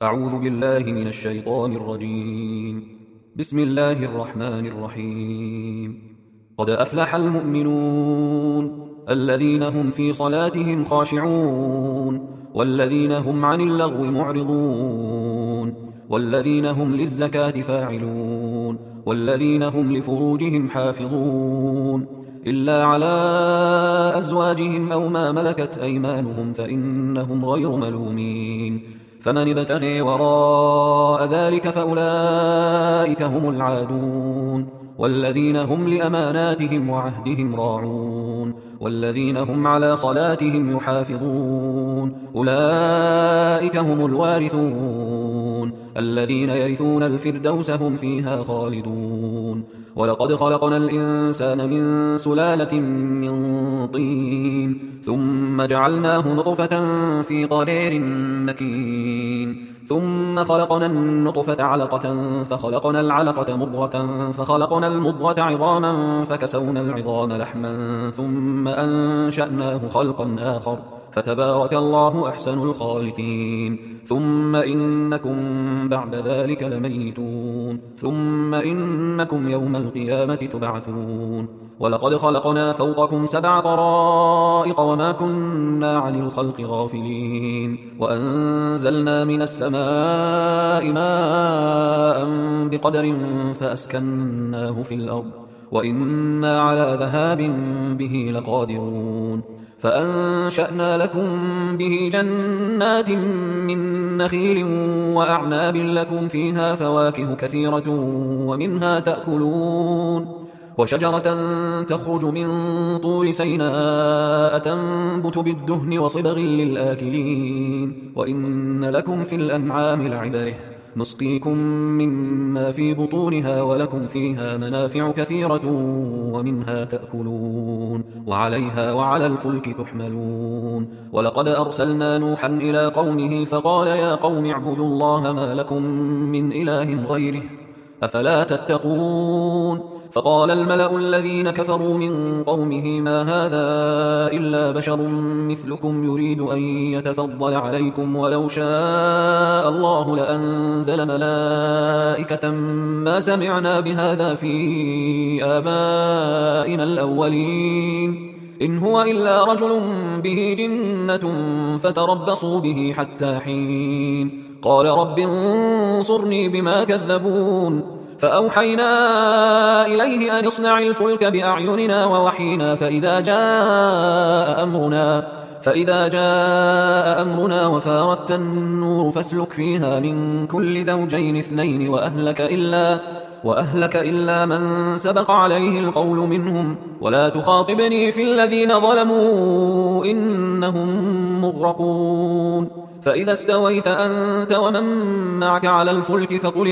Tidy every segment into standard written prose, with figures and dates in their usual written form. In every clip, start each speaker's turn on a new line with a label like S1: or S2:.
S1: أعوذ بالله من الشيطان الرجيم. بسم الله الرحمن الرحيم. قد أفلح المؤمنون الذين هم في صلاتهم خاشعون والذين هم عن اللغو معرضون والذين هم للزكاة فاعلون والذين هم لفروجهم حافظون إلا على أزواجهم أو ما ملكت أيمانهم فإنهم غير ملومين. فمن ابتغي وراء ذلك فأولئك هم العادون والذين هم لأماناتهم وعهدهم راعون والذين هم على صلاتهم يحافظون أولئك هم الوارثون الذين يرثون الفردوس هم فيها خالدون. ولقد خلقنا الإنسان من سلالة من طين ثم جعلناه نطفة في قرير مكين ثم خلقنا النطفة علقة فخلقنا العلقة مضغة فخلقنا المضغة عظاما فكسونا العظام لحما ثم أنشأناه خلقا آخر فتبارك الله أحسن الخالقين. ثم إنكم بعد ذلك لميتون ثم إنكم يوم القيامة تبعثون. ولقد خلقنا فوقكم 7 طرائق وما كنا عن الخلق غافلين وأنزلنا من السماء ماء بقدر فأسكناه في الأرض وإنا على ذهاب به لقادرون. فأنشأنا لكم به جنات من نخيل وأعناب لكم فيها فواكه كثيرة ومنها تأكلون وشجرة تخرج من طور سيناء تنبت بالدهن وصبغ للآكلين وإن لكم في الأنعام لعبرة نسقيكم مما في بطونها ولكم فيها منافع كثيرة ومنها تأكلون وعليها وعلى الفلك تحملون. ولقد أرسلنا نوحا إلى قومه فقال يا قوم اعبدوا الله ما لكم من إله غيره أفلا تتقون. فقال الملأ الذين كفروا من قومه ما هذا إلا بشر مثلكم يريد أن يتفضل عليكم ولو شاء الله لأنزل ملائكة ما سمعنا بهذا في آبائنا الأولين إن هو إلا رجل به جنة فتربصوا به حتى حين. قال رب انصرني بما كذبون. فأوحينا إليه أن اصنع الفلك بأعيننا ووحينا فإذا جاء أمرنا وفارت النور فاسلك فيها من كل زوجين 2 وأهلك إلا من سبق عليه القول منهم ولا تخاطبني في الذين ظلموا إنهم مغرقون. فإذا استويت أنت ومن معك على الفلك فقل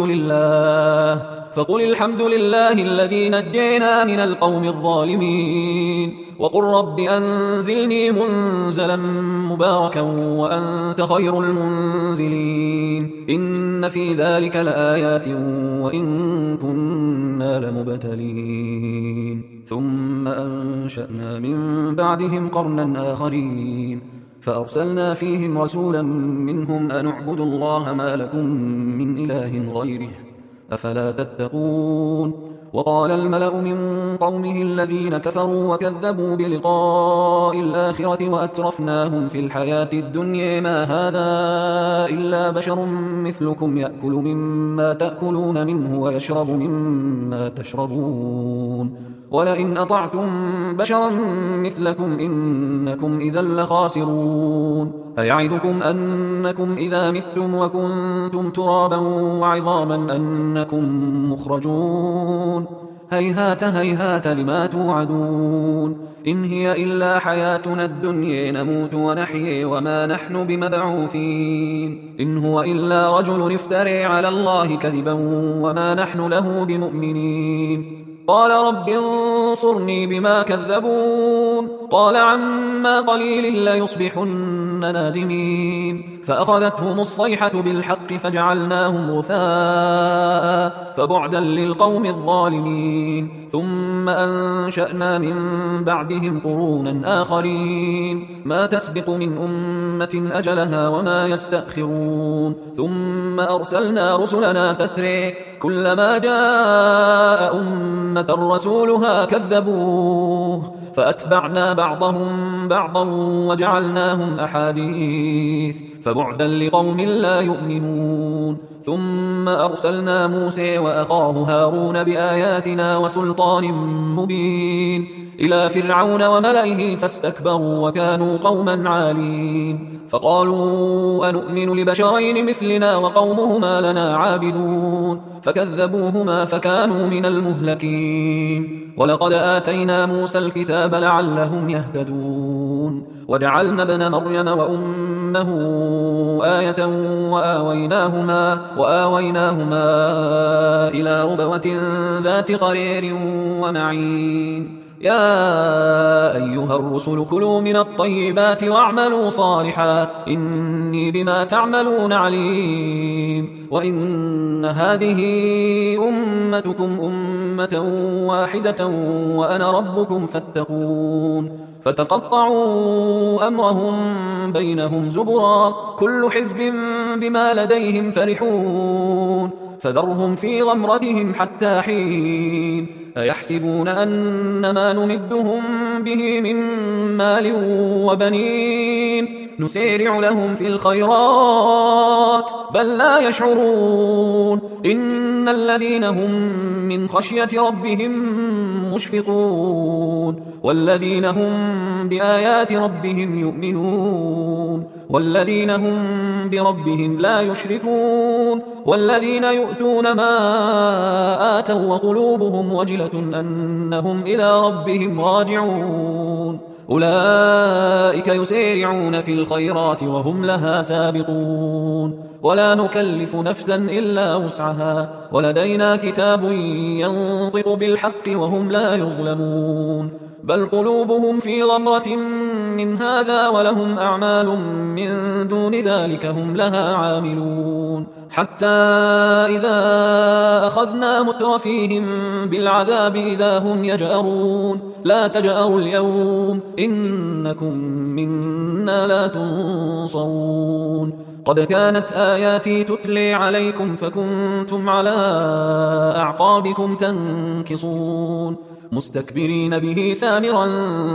S1: الحمد لله الذي نجينا من القوم الظالمين وقل رب أنزلني منزلا مباركا وأنت خير المنزلين. إن في ذلك لآيات وإن كنا لمبتلين. ثم أنشأنا من بعدهم قرنا آخرين فأرسلنا فيهم رسولا منهم أن اعبدوا الله ما لكم من إله غيره أفلا تتقون. وقال الملأ من قومه الذين كفروا وكذبوا بلقاء الآخرة وأترفناهم في الحياة الدنيا ما هذا إلا بشر مثلكم يأكل مما تأكلون منه ويشرب مما تشربون ولئن أطعتم بشرا مثلكم إنكم إذا لخاسرون. أيعدكم أنكم إذا متم وكنتم ترابا وعظاما أنكم مخرجون هيهات هيهات لما توعدون. إن هي إلا حياتنا الدنيا نموت ونحيي وما نحن بمبعوثين. إن هو إلا رجل افتري على الله كذبا وما نحن له بمؤمنين. قال رب انصرني بما كذبون. قال عما قليل ليصبحن نادمين فأخذتهم الصيحة بالحق فجعلناهم غثاء فبعدا للقوم الظالمين ثم أنشأنا من بعدهم قرونا آخرين ما تسبق من أمة أجلها وما يستأخرون ثم أرسلنا رسلنا تتري كلما جاء أمة رسولها كذبوه فأتبعنا بعضهم بعضا وجعلناهم أحاديث فبعدا لقوم لا يؤمنون ثم أرسلنا موسى وأخاه هارون بآياتنا وسلطان مبين إلى فرعون وملئه فاستكبروا وكانوا قوما عالين فقالوا أنؤمن لبشرين مثلنا وقومهما لنا عابدون فكذبوهما فكانوا من المهلكين ولقد آتينا موسى الكتاب لعلهم يهتدون وجعلنا ابن مريم وأمه آية وآويناهما إلى ربوة ذات قرير ومعين يا أيها الرسل كلوا من الطيبات واعملوا صالحا إني بما تعملون عليم وإن هذه أمتكم أمة واحدة وأنا ربكم فاتقون فتقطعوا أمرهم بينهم زبرا كل حزب بما لديهم فرحون فذرهم في غمرتهم حتى حين أيحسبون أن ما نمدهم به من مال وبنين نسارع لهم في الخيرات بل لا يشعرون إن الذين هم من خشية ربهم مشفقون والذين هم بآيات ربهم يؤمنون والذين هم بربهم لا يشركون والذين يؤتون ما آتوا وقلوبهم وجلة أنهم إلى ربهم راجعون أولئك يسارعون في الخيرات وهم لها سابقون ولا نكلف نفسا إلا وسعها ولدينا كتاب ينطق بالحق وهم لا يظلمون بل قلوبهم في غمرة من هذا ولهم أعمال من دون ذلك هم لها عاملون حتى إذا أخذنا مترفيهم بالعذاب إذا هم يجأرون لا تجأروا اليوم إنكم منا لا تنصرون قد كانت آياتي تتلي عليكم فكنتم على أعقابكم تنكصون مستكبرين به سامرا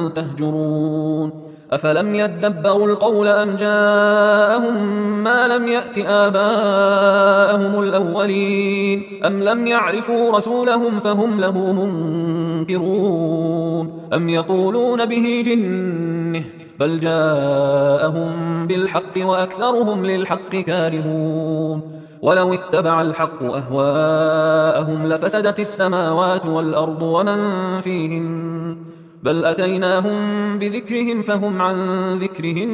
S1: تهجرون أفلم يدبروا القول أم جاءهم ما لم يأت آباءهم الأولين أم لم يعرفوا رسولهم فهم له منكرون أم يقولون به جنة بل جاءهم بالحق وأكثرهم للحق كارهون ولو اتبع الحق أهواءهم لفسدت السماوات والأرض ومن فيهن بل أتيناهم بذكرهم فهم عن ذكرهم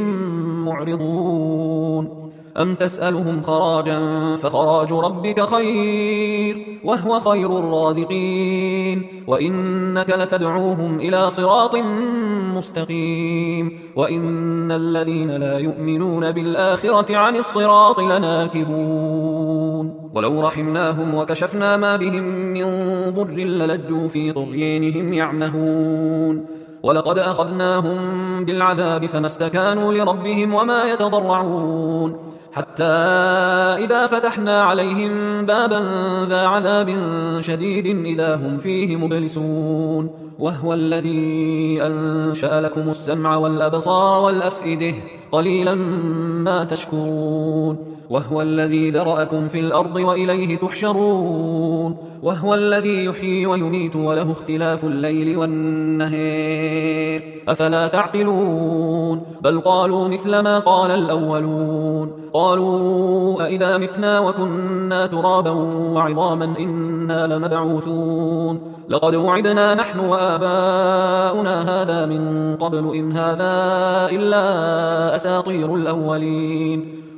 S1: معرضون أم تسألهم خراجا فخراج ربك خير وهو خير الرازقين وإنك لتدعوهم إلى صراط مستقيم وإن الذين لا يؤمنون بالآخرة عن الصراط لناكبون ولو رحمناهم وكشفنا ما بهم من ضر للجوا في طغيانهم يعمهون ولقد أخذناهم بالعذاب فما استكانوا لربهم وما يتضرعون حتى إذا فتحنا عليهم بابا ذا عذاب شديد إذا هم فيه مبلسون وهو الذي أنشأ لكم السمع والأبصار والأفئدة قليلا ما تشكرون وهو الذي ذرأكم في الأرض وإليه تحشرون وهو الذي يحيي ويميت وله اختلاف الليل والنهار أفلا تعقلون بل قالوا مثل ما قال الأولون قالوا أئذا متنا وكنا ترابا وعظاما إنا لمبعوثون لقد وعدنا نحن وآباؤنا هذا من قبل إن هذا إلا أساطير الأولين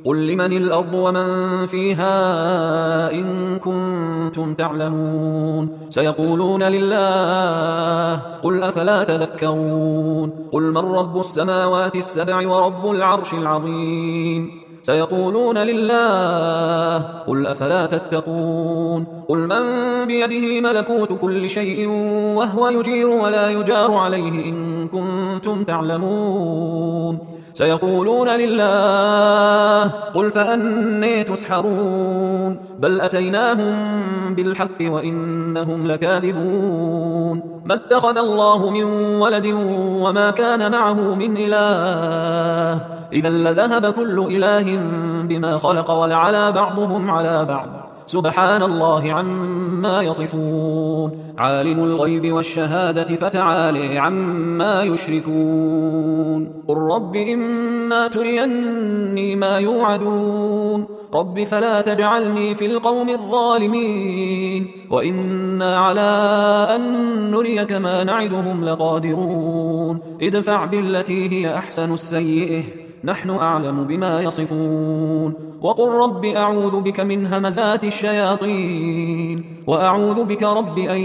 S1: قل لمن الأرض ومن فيها إن كنتم تعلمون سيقولون لله قل أفلا تذكرون قل من رب السماوات السبع ورب العرش العظيم سيقولون لله قل أفلا تتقون قل من بيده ملكوت كل شيء وهو يجير ولا يجار عليه إن كنتم تعلمون سيقولون لله قل فأني تسحرون بل أتيناهم بالحق وإنهم لكاذبون ما اتخذ الله من ولد وما كان معه من إله إذا لذهب كل إله بما خلق ولعلى بعضهم على بعض سبحان الله عما يصفون عالم الغيب والشهادة فتعالي عما يشركون قل رب إما تريني ما يوعدون رب فلا تجعلني في القوم الظالمين وإنا على أن نريك ما نعدهم لقادرون ادفع بالتي هي أحسن السيئة نحن أعلم بما يصفون وقل رب أعوذ بك من همزات الشياطين وأعوذ بك رب أن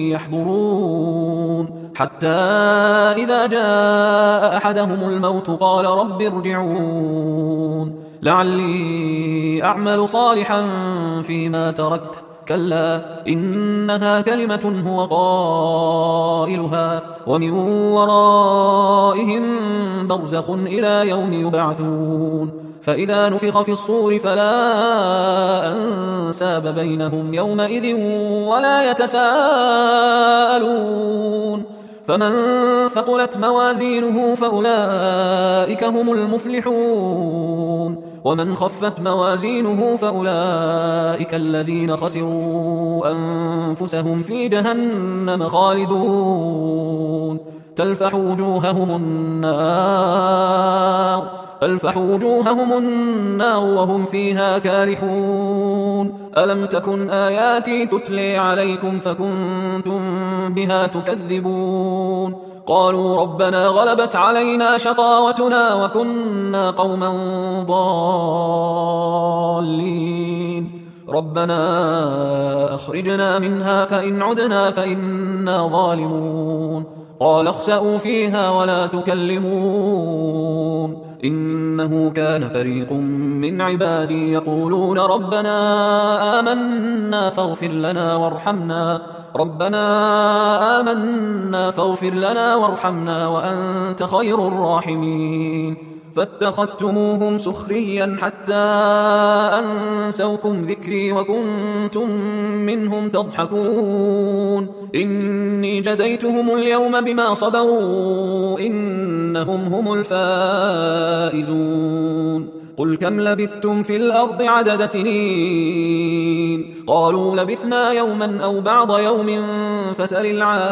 S1: يحضرون حتى إذا جاء أحدهم الموت قال رب ارجعون لعلي أعمل صالحا فيما تركت كلا إنها كلمة هو قائلها ومن ورائهم برزخ إلى يوم يبعثون فإذا نفخ في الصور فلا أنساب بينهم يومئذ ولا يتساءلون فمن ثقلت موازينه فأولئك هم المفلحون ومن خفت موازينه فأولئك الذين خسروا أنفسهم في جهنم خالدون تلفح وجوههم النار وهم فيها كالحون ألم تكن آياتي تتلي عليكم فكنتم بها تكذبون قالوا ربنا غلبت علينا شقاوتنا وكنا قوما ضالين ربنا أخرجنا منها فإن عدنا فإنا ظالمون قال اخسأوا فيها ولا تكلمون إنه كان فريق من عبادي يقولون ربنا آمنا فاغفر لنا وارحمنا وأنت خير الراحمين فاتخذتموهم سخريا حتى أنسوكم ذكري وكنتم منهم تضحكون إني جزيتهم اليوم بما صبروا إنهم هم الفائزون قل كم لبثتم في الأرض عدد سنين قالوا لبثنا يوما أو بعض يوم فسل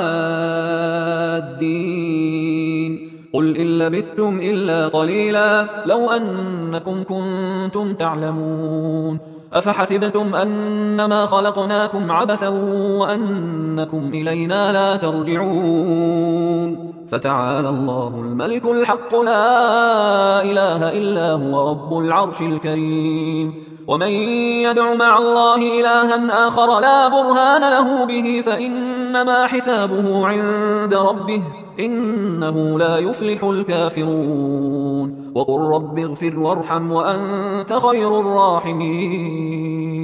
S1: العادين قل إن لبثتم إلا قليلا لو أنكم كنتم تعلمون أفحسبتم أنما خلقناكم عبثا وأنكم إلينا لا ترجعون فتعالى الله الملك الحق لا إله إلا هو رب العرش الكريم ومن يدع مع الله إلها آخر لا برهان له به فإنما حسابه عند ربه إنه لا يفلح الكافرون وقل رب اغفر وارحم وأنت خير الراحمين